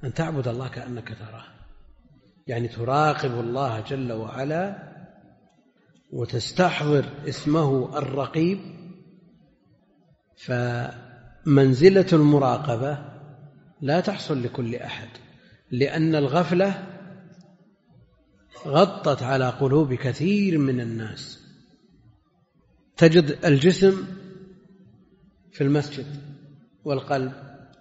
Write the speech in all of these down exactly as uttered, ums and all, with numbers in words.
أن تعبد الله كأنك تراه، يعني تراقب الله جل وعلا وتستحضر اسمه الرقيب. فمنزلة المراقبة لا تحصل لكل أحد، لأن الغفلة غطت على قلوب كثير من الناس. تجد الجسم في المسجد والقلب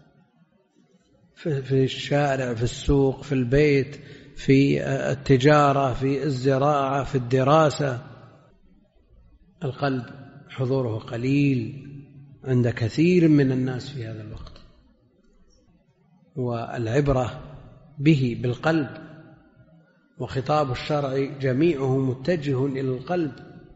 في الشارع، في السوق، في البيت، في التجارة، في الزراعة، في الدراسة. القلب حضوره قليل عند كثير من الناس في هذا الوقت، والعبرة به بالقلب، وخطاب الشرع جميعه متجه إلى القلب.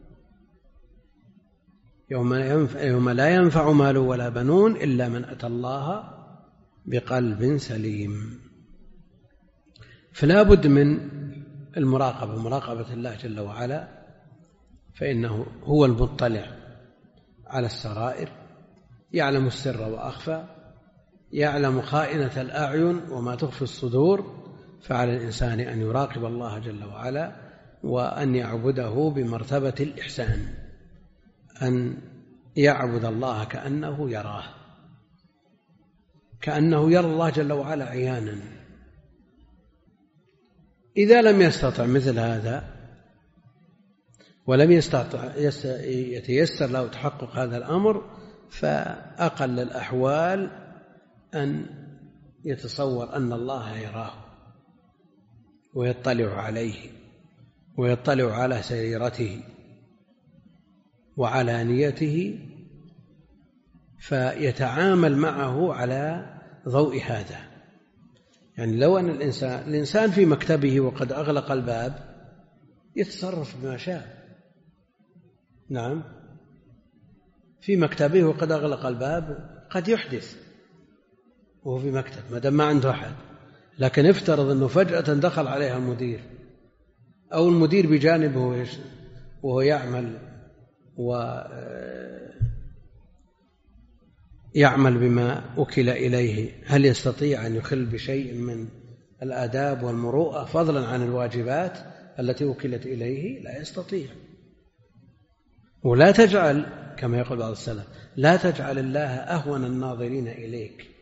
يوم, يوم لا ينفع مال ولا بنون إلا من أتى الله بقلب سليم. فلا بد من المراقبة، مراقبة الله جل وعلا، فإنه هو المطلع على السرائر، يعلم السر وأخفى، يعلم خائنة الأعين وما تخفي الصدور. فعلى الإنسان أن يراقب الله جل وعلا وأن يعبده بمرتبة الإحسان، أن يعبد الله كأنه يراه، كأنه يرى الله جل وعلا عيانا. إذا لم يستطع مثل هذا ولم يستطع يتيسر له تحقق هذا الأمر، فأقل الأحوال أن يتصور أن الله يراه ويطلع عليه ويطلع على سريرته وعلانيته، فيتعامل معه على ضوء هذا. يعني لو أن الإنسان, الإنسان في مكتبه وقد أغلق الباب يتصرف بما شاء. نعم، في مكتبه وقد أغلق الباب قد يحدث وهو في مكتب ما دام ما عنده أحد. لكن افترض أنه فجأة دخل عليها المدير أو المدير بجانبه وهو يعمل ويعمل بما وكل إليه، هل يستطيع أن يخل بشيء من الآداب والمروءة فضلا عن الواجبات التي وكلت إليه؟ لا يستطيع. ولا تجعل كما يقول بعض السلف لا تجعل الله أهون الناظرين إليك،